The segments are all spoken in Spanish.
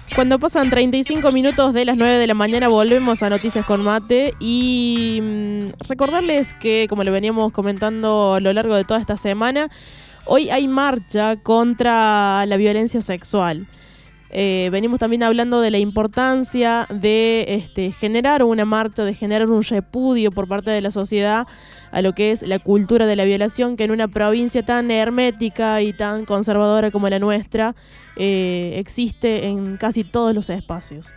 Cuando pasan 35 minutos de las 9 de la mañana volvemos a Noticias con Mate y recordarles que, como lo veníamos comentando a lo largo de toda esta semana, hoy hay marcha contra la violencia sexual. Venimos también hablando de la importancia de generar una marcha, de generar un repudio por parte de la sociedad a lo que es la cultura de la violación, que en una provincia tan hermética y tan conservadora como la nuestra existe en casi todos los espacios.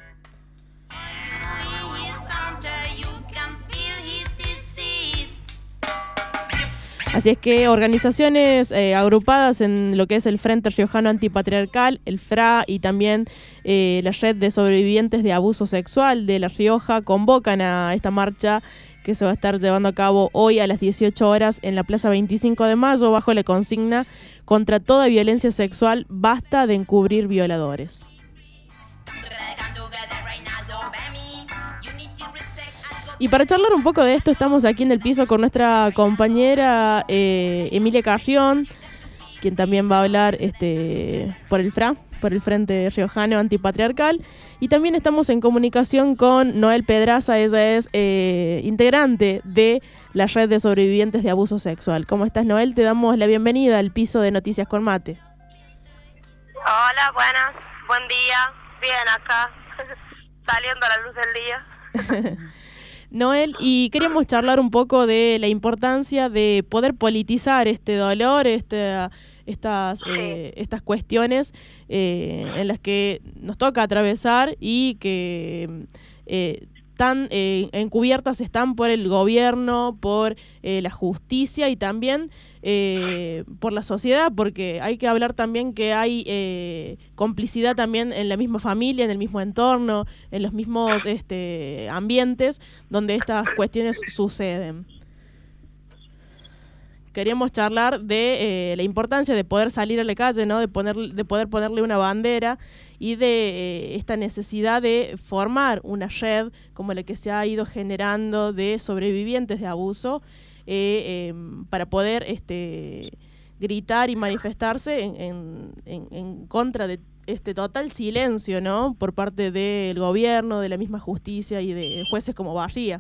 Así es que organizaciones agrupadas en lo que es el Frente Riojano Antipatriarcal, el FRA y también la Red de Sobrevivientes de Abuso Sexual de La Rioja convocan a esta marcha que se va a estar llevando a cabo hoy a las 18 horas en la Plaza 25 de Mayo bajo la consigna contra toda violencia sexual, basta de encubrir violadores. Y para charlar un poco de esto estamos aquí en el piso con nuestra compañera Emilia Carrión, quien también va a hablar por el FRA, por el Frente Riojano Antipatriarcal. Y también estamos en comunicación con Noel Pedraza, ella es integrante de la Red de Sobrevivientes de Abuso Sexual. ¿Cómo estás, Noel? Te damos la bienvenida al piso de Noticias con Mate. Hola, buenas, buen día, bien acá, saliendo a la luz del día. Noel, y queríamos charlar un poco de la importancia de poder politizar este dolor, estas cuestiones en las que nos toca atravesar y que tan encubiertas están por el gobierno, por la justicia y también por la sociedad, porque hay que hablar también que hay complicidad también en la misma familia, en el mismo entorno, en los mismos ambientes donde estas cuestiones suceden. Queríamos charlar de la importancia de poder salir a la calle, ¿no? de poder ponerle una bandera y de esta necesidad de formar una red como la que se ha ido generando de sobrevivientes de abuso para poder gritar y manifestarse en contra de este total silencio, ¿no? Por parte del gobierno, de la misma justicia y de jueces como Barría.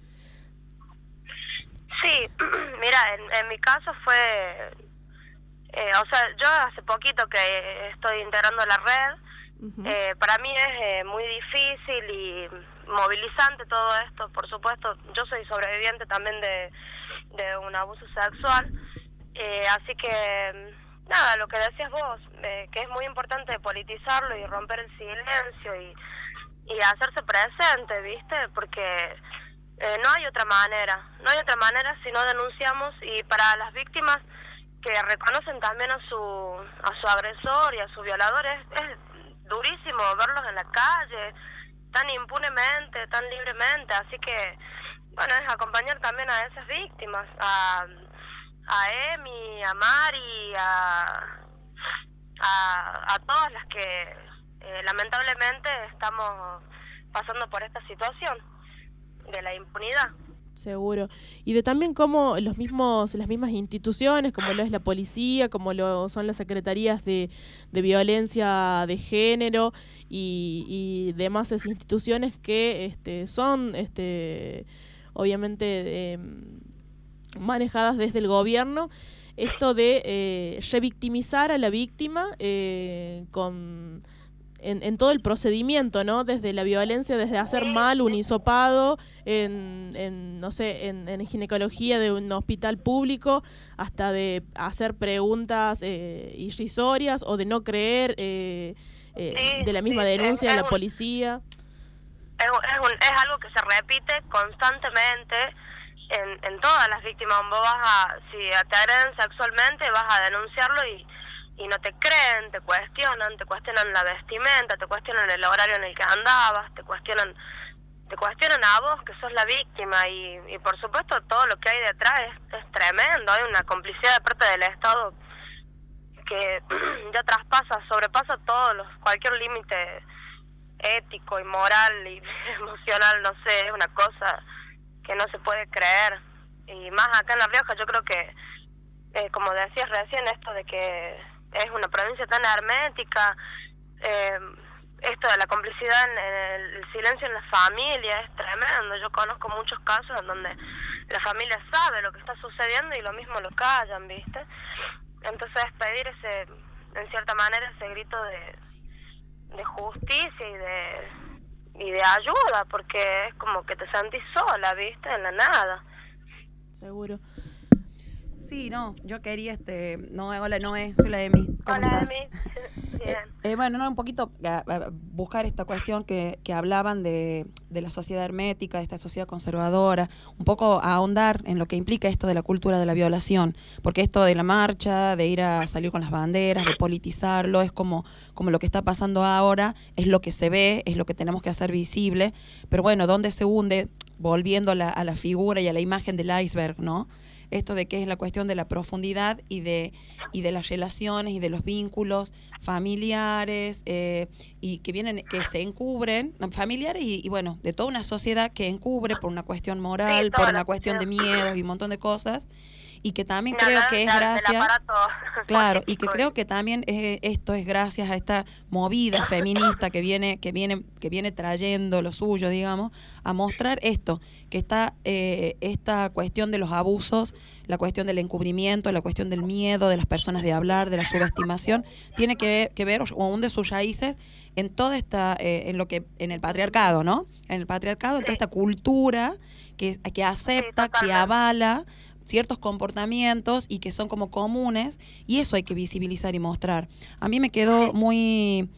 Sí, mira, en mi caso fue, yo hace poquito que estoy integrando la red. Uh-huh. Para mí es muy difícil y movilizante todo esto, por supuesto. Yo soy sobreviviente también de un abuso sexual, así que nada, lo que decías vos, que es muy importante politizarlo y romper el silencio y hacerse presente, ¿viste? Porque no hay otra manera si no denunciamos, y para las víctimas que reconocen también a su agresor y a su violador es durísimo verlos en la calle tan impunemente, tan libremente, así que bueno, es acompañar también a esas víctimas, a Emi, a Mari, a todas las que lamentablemente estamos pasando por esta situación de la impunidad. Seguro. Y de también cómo las mismas instituciones, como lo es la policía, como lo son las secretarías de violencia de género y demás instituciones que son obviamente manejadas desde el gobierno, esto de revictimizar a la víctima en todo el procedimiento, ¿no? Desde la violencia, desde hacer mal un hisopado en ginecología de un hospital público, hasta de hacer preguntas irrisorias o de no creer de la misma denuncia de la policía. Es algo que se repite constantemente en todas las víctimas. Si te agreden sexualmente, vas a denunciarlo y no te creen, te cuestionan la vestimenta, te cuestionan el horario en el que andabas, te cuestionan a vos que sos la víctima y por supuesto todo lo que hay detrás es tremendo. Hay una complicidad de parte del Estado que ya sobrepasa cualquier límite ético y moral y emocional, no sé, es una cosa que no se puede creer. Y más acá en La Rioja, yo creo que como decías recién, esto de que es una provincia tan hermética, esto de la complicidad en el silencio en la familia es tremendo. Yo conozco muchos casos en donde la familia sabe lo que está sucediendo y lo mismo lo callan, ¿viste? Entonces pedir en cierta manera, ese grito de justicia y de ayuda, porque es como que te sentís sola, ¿viste? En la nada. Seguro. Sí, no, yo quería, no, hola Noé, soy la Emi. ¿Cómo Hola, estás? Emi. Bien. Bueno, no, un poquito buscar esta cuestión que hablaban de la sociedad hermética, de esta sociedad conservadora, un poco ahondar en lo que implica esto de la cultura de la violación, porque esto de la marcha, de ir a salir con las banderas, de politizarlo, es como lo que está pasando ahora, es lo que se ve, es lo que tenemos que hacer visible, pero bueno, ¿dónde se hunde? Volviendo a la figura y a la imagen del iceberg, ¿no? Esto de que es la cuestión de la profundidad y de las relaciones y de los vínculos familiares y que se encubren, familiares y bueno, de toda una sociedad que encubre por una cuestión moral, Sí, por una cuestión de miedos y un montón de cosas, y que también creo que es gracias, claro, y que creo que también esto es gracias a esta movida feminista que viene trayendo lo suyo, digamos, a mostrar esto, que está esta cuestión de los abusos, la cuestión del encubrimiento, la cuestión del miedo de las personas de hablar, de la subestimación, tiene que ver o hunde sus raíces en toda esta, en el patriarcado, ¿no? En el patriarcado, en toda esta cultura que acepta, que avala ciertos comportamientos y que son como comunes, y eso hay que visibilizar y mostrar. A mí me quedó muy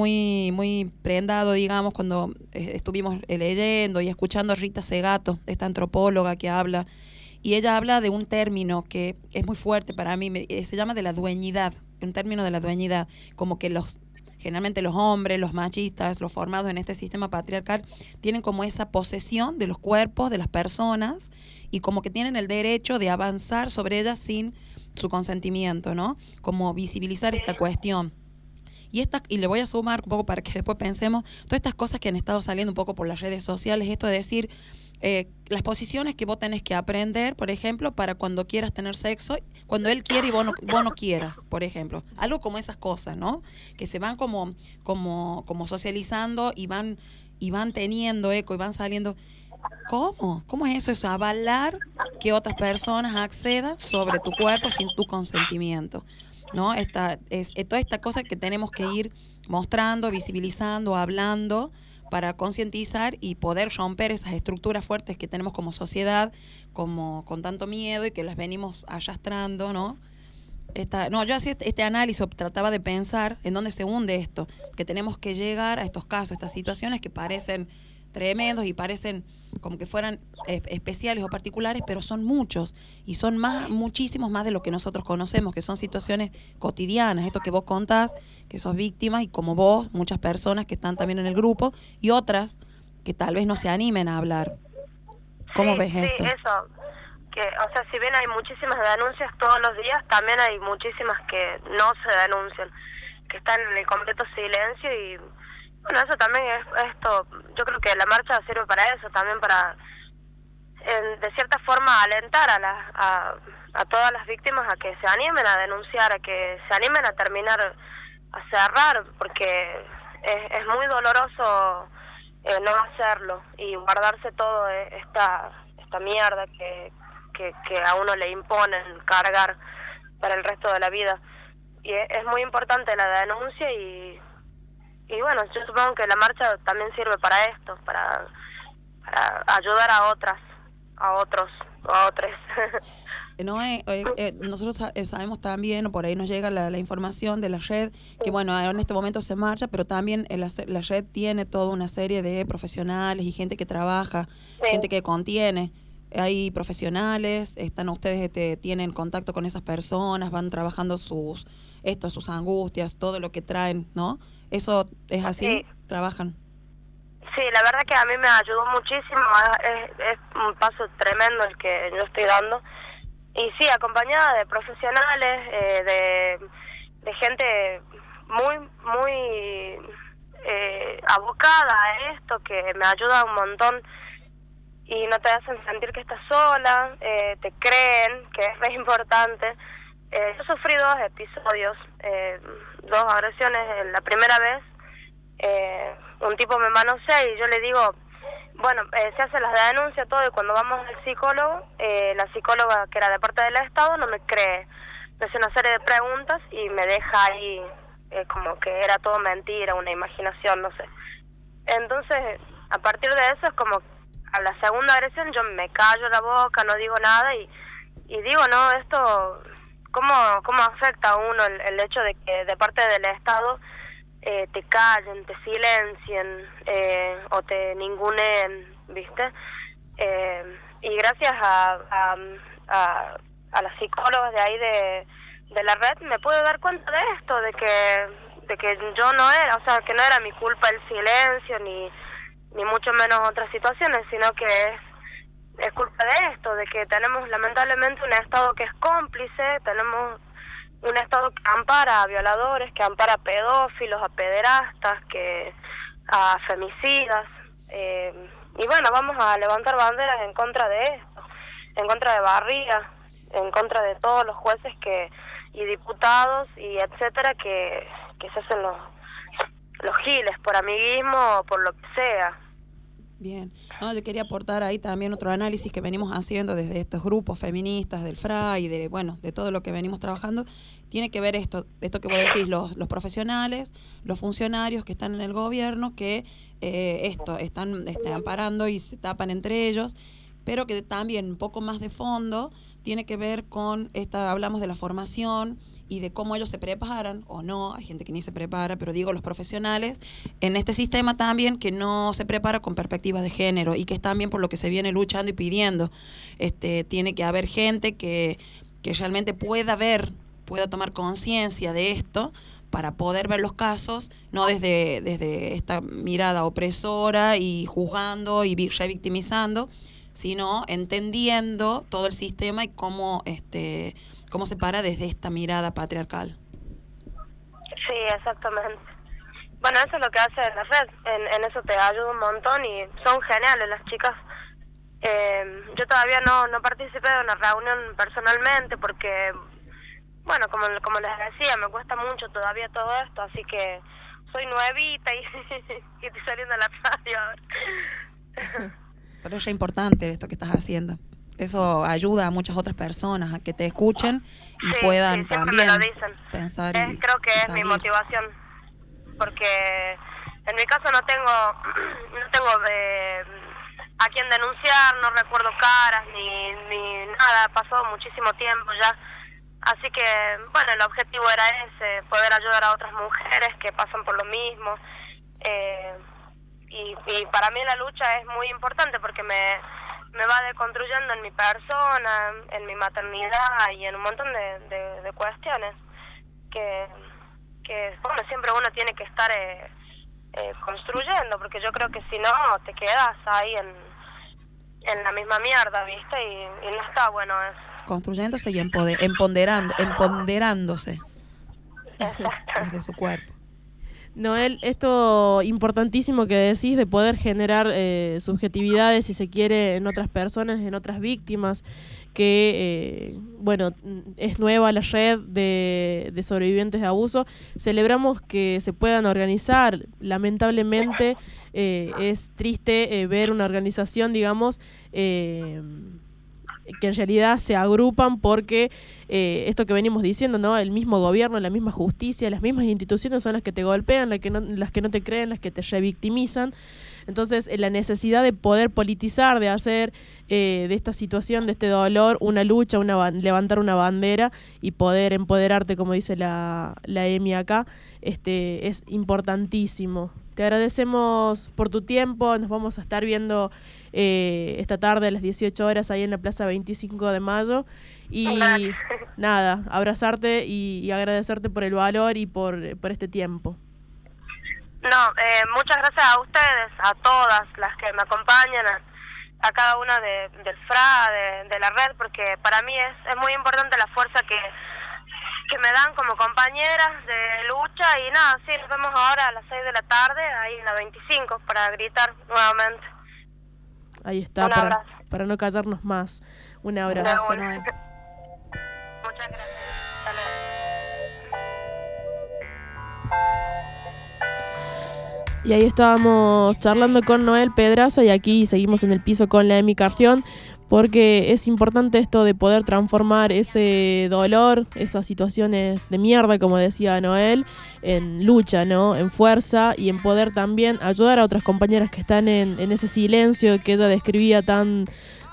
prendado, digamos, cuando estuvimos leyendo y escuchando a Rita Segato, esta antropóloga que habla, y ella habla de un término que es muy fuerte para mí, se llama de la dueñidad, un término de la dueñidad, como que generalmente los hombres, los machistas, los formados en este sistema patriarcal, tienen como esa posesión de los cuerpos, de las personas, y como que tienen el derecho de avanzar sobre ellas sin su consentimiento, ¿no? Como visibilizar esta cuestión. Y le voy a sumar un poco para que después pensemos, todas estas cosas que han estado saliendo un poco por las redes sociales, esto de decir, las posiciones que vos tenés que aprender, por ejemplo, para cuando quieras tener sexo, cuando él quiere y vos no quieras, por ejemplo. Algo como esas cosas, ¿no? Que se van como socializando y van teniendo eco y van saliendo. ¿Cómo? ¿Cómo es eso? Eso, avalar que otras personas accedan sobre tu cuerpo sin tu consentimiento, ¿no? Toda esta cosa que tenemos que ir mostrando, visibilizando, hablando, para concientizar y poder romper esas estructuras fuertes que tenemos como sociedad, como con tanto miedo y que las venimos arrastrando, ¿no? Yo hacía este análisis, trataba de pensar en dónde se hunde esto, que tenemos que llegar a estos casos, estas situaciones que parecen tremendos y parecen como que fueran especiales o particulares, pero son muchos y son muchísimos más de lo que nosotros conocemos, que son situaciones cotidianas, esto que vos contás, que sos víctima, y como vos, muchas personas que están también en el grupo y otras que tal vez no se animen a hablar. ¿Cómo ves esto? Sí, eso, que, o sea, si bien hay muchísimas denuncias todos los días, también hay muchísimas que no se denuncian, que están en el completo silencio. Y bueno, eso también es esto. Yo creo que la marcha sirve para eso, también para, de cierta forma, alentar a todas las víctimas a que se animen a denunciar, a que se animen a terminar, a cerrar, porque es muy doloroso no hacerlo y guardarse todo esta mierda que a uno le imponen cargar para el resto de la vida. Y es muy importante la denuncia y bueno, yo supongo que la marcha también sirve para esto, para ayudar a otras, a otros, a otros. Nosotros sabemos también, o por ahí nos llega la información de la red, que bueno, en este momento se marcha, pero también la red tiene toda una serie de profesionales y gente que trabaja, gente que contiene. Hay profesionales, ustedes tienen contacto con esas personas, van trabajando sus angustias, todo lo que traen, ¿no? ¿Eso es así? Sí. ¿Trabajan? Sí, la verdad que a mí me ayudó muchísimo, es un paso tremendo el que yo estoy dando. Y sí, acompañada de profesionales, de gente muy abocada a esto, que me ayuda un montón y no te hacen sentir que estás sola, te creen, que es re importante. Yo sufrí 2 episodios, 2 agresiones. La primera vez un tipo me manosea y yo le digo, bueno, se hacen las denuncias, todo, y cuando vamos al psicólogo, la psicóloga que era de parte del Estado no me cree, me hace una serie de preguntas y me deja ahí como que era todo mentira, una imaginación, no sé. Entonces, a partir de eso es como, a la segunda agresión yo me callo la boca, no digo nada y digo, no, esto, ¿cómo afecta a uno el hecho de que de parte del Estado te callen, te silencien o te ninguneen, ¿viste? Y gracias a las psicólogas de ahí de la red me puedo dar cuenta de esto, de que yo no era, o sea, que no era mi culpa el silencio ni mucho menos otras situaciones, sino que es culpa de esto, de que tenemos lamentablemente un Estado que es cómplice, tenemos un Estado que ampara a violadores, que ampara a pedófilos, a pederastas, a femicidas, y bueno, vamos a levantar banderas en contra de esto, en contra de Barriga, en contra de todos los jueces y diputados y etcétera que se hacen los giles por amiguismo o por lo que sea. Bien, no, yo quería aportar ahí también otro análisis que venimos haciendo desde estos grupos feministas del FRA y de todo lo que venimos trabajando. Tiene que ver esto que vos decís, los profesionales, los funcionarios que están en el gobierno, que están amparando y se tapan entre ellos, pero que también un poco más de fondo tiene que ver con hablamos de la formación y de cómo ellos se preparan o no, hay gente que ni se prepara, pero digo los profesionales, en este sistema también que no se prepara con perspectiva de género y que es también por lo que se viene luchando y pidiendo. Tiene que haber gente que realmente pueda tomar conciencia de esto para poder ver los casos, no desde esta mirada opresora y juzgando y revictimizando, sino entendiendo todo el sistema y cómo se para desde esta mirada patriarcal. Sí, exactamente. Bueno, eso es lo que hace la red, en eso te ayuda un montón y son geniales las chicas. Yo todavía no participé de una reunión personalmente porque, bueno, como les decía, me cuesta mucho todavía todo esto, así que soy nuevita y estoy saliendo a la radio ahora. Pero es importante esto que estás haciendo. Eso ayuda a muchas otras personas a que te escuchen y puedan también pensar creo que es mi motivación, porque en mi caso no tengo a quién denunciar, no recuerdo caras ni nada, pasó muchísimo tiempo ya, así que bueno, el objetivo era ese, poder ayudar a otras mujeres que pasan por lo mismo, y para mí la lucha es muy importante porque me va deconstruyendo en mi persona, en mi maternidad y en un montón de cuestiones que bueno, siempre uno tiene que estar construyendo, porque yo creo que si no te quedas ahí en la misma mierda, ¿viste? Y no está bueno eso. Construyéndose y empoderándose desde su cuerpo. Noel, esto importantísimo que decís de poder generar subjetividades, si se quiere, en otras personas, en otras víctimas, que, bueno, es nueva la red de sobrevivientes de abuso. Celebramos que se puedan organizar. Lamentablemente es triste ver una organización, digamos, que en realidad se agrupan porque esto que venimos diciendo, ¿no? El mismo gobierno, la misma justicia, las mismas instituciones son las que te golpean, las que no te creen, las que te revictimizan. Entonces, la necesidad de poder politizar, de hacer de esta situación, de este dolor, una lucha, levantar una bandera y poder empoderarte, como dice la Emi acá, es importantísimo. Te agradecemos por tu tiempo, nos vamos a estar viendo esta tarde a las 18 horas ahí en la Plaza 25 de Mayo y nada, abrazarte y agradecerte por el valor y por este tiempo. No, muchas gracias a ustedes, a todas las que me acompañan, a cada una del FRA, de la red, porque para mí es muy importante la fuerza que me dan como compañeras de lucha y nada, sí, nos vemos ahora a las 6 de la tarde, ahí en la 25, para gritar nuevamente. Ahí está, para no callarnos más. Un abrazo. Muchas gracias. Hasta luego. Y ahí estábamos charlando con Noel Pedraza y aquí seguimos en el piso con la Emi Carrión, porque es importante esto de poder transformar ese dolor, esas situaciones de mierda, como decía Noel, en lucha, ¿no? En fuerza, y en poder también ayudar a otras compañeras que están en ese silencio que ella describía tan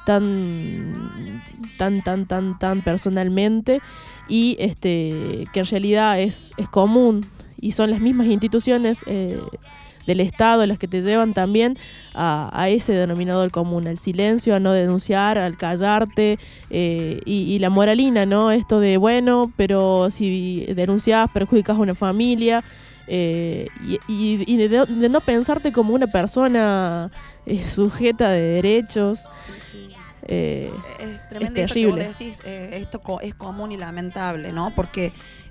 personalmente, y que en realidad es común, y son las mismas instituciones del Estado las que te llevan también a ese denominador común, al silencio, a no denunciar, al callarte, y la moralina, ¿no? Esto de, bueno, pero si denunciás perjudicas a una familia, y de no pensarte como una persona sujeta de derechos. Sí. Es tremendo esto que vos decís, esto es común y lamentable, ¿no? Porque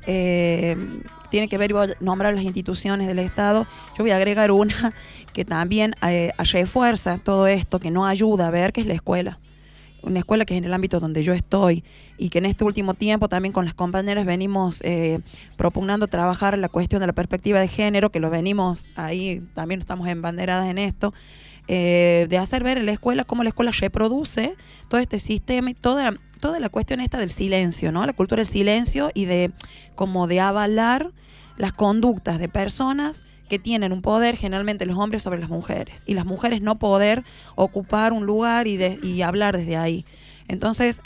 tiene que ver, vos nombrar las instituciones del Estado. Yo voy a agregar una que también refuerza todo esto, que no ayuda a ver, que es la escuela. Una escuela que es en el ámbito donde yo estoy, y que en este último tiempo también con las compañeras venimos propugnando trabajar la cuestión de la perspectiva de género, que lo venimos ahí, también estamos embanderadas en esto, de hacer ver en la escuela cómo la escuela reproduce todo este sistema y toda la cuestión esta del silencio, ¿no? La cultura del silencio y de avalar las conductas de personas que tienen un poder, generalmente los hombres, sobre las mujeres, y las mujeres no poder ocupar un lugar y hablar desde ahí. Entonces,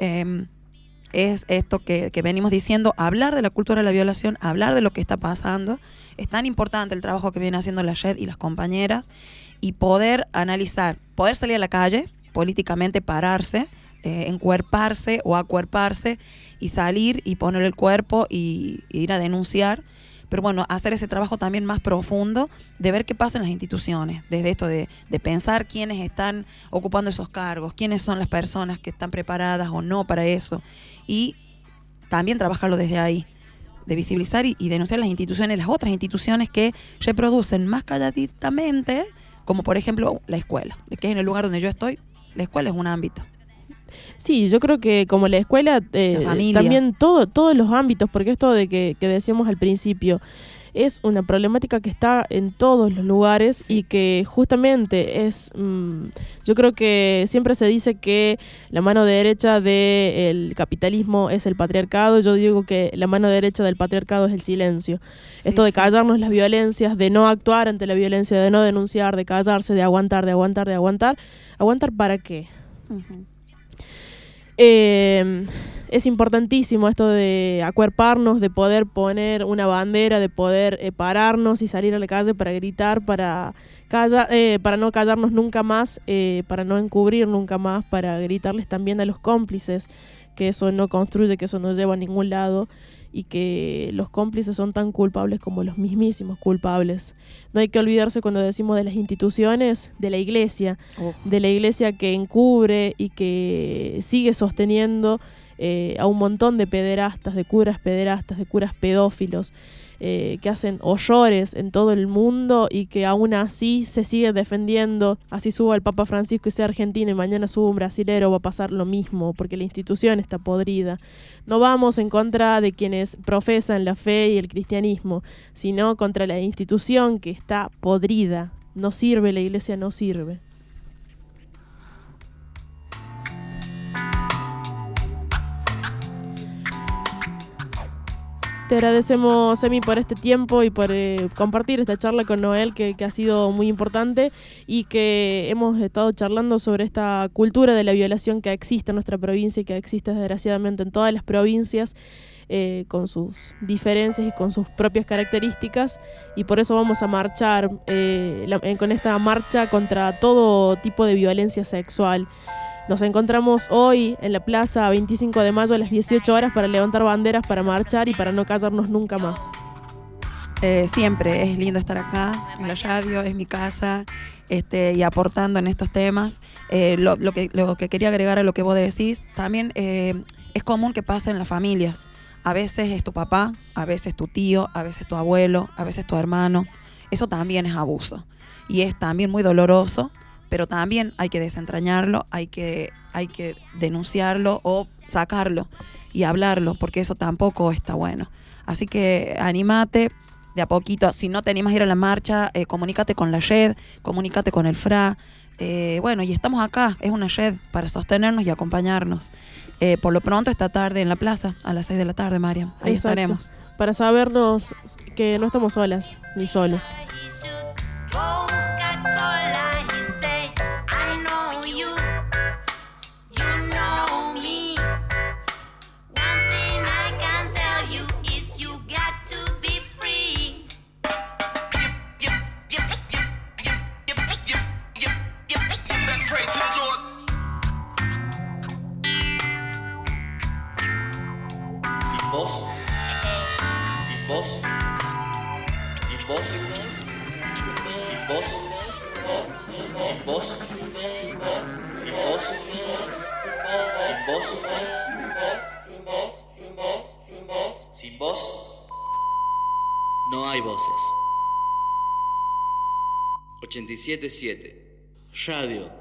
es esto que venimos diciendo, hablar de la cultura de la violación, hablar de lo que está pasando. Es tan importante el trabajo que viene haciendo la JED y las compañeras, y poder analizar, poder salir a la calle, políticamente pararse, encuerparse o acuerparse, y salir y poner el cuerpo y ir a denunciar. Pero bueno, hacer ese trabajo también más profundo de ver qué pasa en las instituciones, desde esto de pensar quiénes están ocupando esos cargos, quiénes son las personas que están preparadas o no para eso, y también trabajarlo desde ahí, de visibilizar y denunciar las instituciones, las otras instituciones que reproducen más calladitamente, como por ejemplo la escuela, que es en el lugar donde yo estoy. La escuela es un ámbito. Sí, yo creo que como la escuela, también todos los ámbitos, porque esto de que decíamos al principio, es una problemática que está en todos los lugares, sí. Y que justamente es, yo creo que siempre se dice que la mano derecha del capitalismo es el patriarcado. Yo digo que la mano derecha del patriarcado es el silencio. Sí, esto de callarnos las violencias, de no actuar ante la violencia, de no denunciar, de callarse, de aguantar. ¿Aguantar para qué? Uh-huh. Es importantísimo esto de acuerparnos, de poder poner una bandera, de poder pararnos y salir a la calle para gritar, para no callarnos nunca más, para no encubrir nunca más, para gritarles también a los cómplices que eso no construye, que eso no lleva a ningún lado, y que los cómplices son tan culpables como los mismísimos culpables. No hay que olvidarse, cuando decimos de las instituciones, de la iglesia, de la iglesia que encubre y que sigue sosteniendo a un montón de pederastas, de curas pedófilos, que hacen horrores en todo el mundo, y que aún así se siguen defendiendo. Así suba el Papa Francisco y sea argentino, y mañana suba un brasilero, va a pasar lo mismo, porque la institución está podrida. No vamos en contra de quienes profesan la fe y el cristianismo, sino contra la institución que está podrida. No sirve, la iglesia no sirve. Te agradecemos, Emi, por este tiempo y por compartir esta charla con Noel, que ha sido muy importante, y que hemos estado charlando sobre esta cultura de la violación que existe en nuestra provincia y que existe desgraciadamente en todas las provincias, con sus diferencias y con sus propias características, y por eso vamos a marchar con esta marcha contra todo tipo de violencia sexual. Nos encontramos hoy en la plaza 25 de mayo a las 18 horas para levantar banderas, para marchar y para no callarnos nunca más. Siempre es lindo estar acá en la radio, es mi casa, y aportando en estos temas. Lo que quería agregar a lo que vos decís, también es común que pase en las familias. A veces es tu papá, a veces tu tío, a veces tu abuelo, a veces tu hermano. Eso también es abuso y es también muy doloroso. Pero también hay que desentrañarlo, hay que denunciarlo o sacarlo y hablarlo, porque eso tampoco está bueno. Así que anímate, de a poquito. Si no te animas a ir a la marcha, comunícate con la red, comunícate con el FRA. Bueno, y estamos acá, es una red para sostenernos y acompañarnos. Por lo pronto esta tarde en la plaza, a las 6 de la tarde, Mariam. Ahí estaremos. Para sabernos que no estamos solas ni solos. Sin vos no hay voces. 87.7 Radio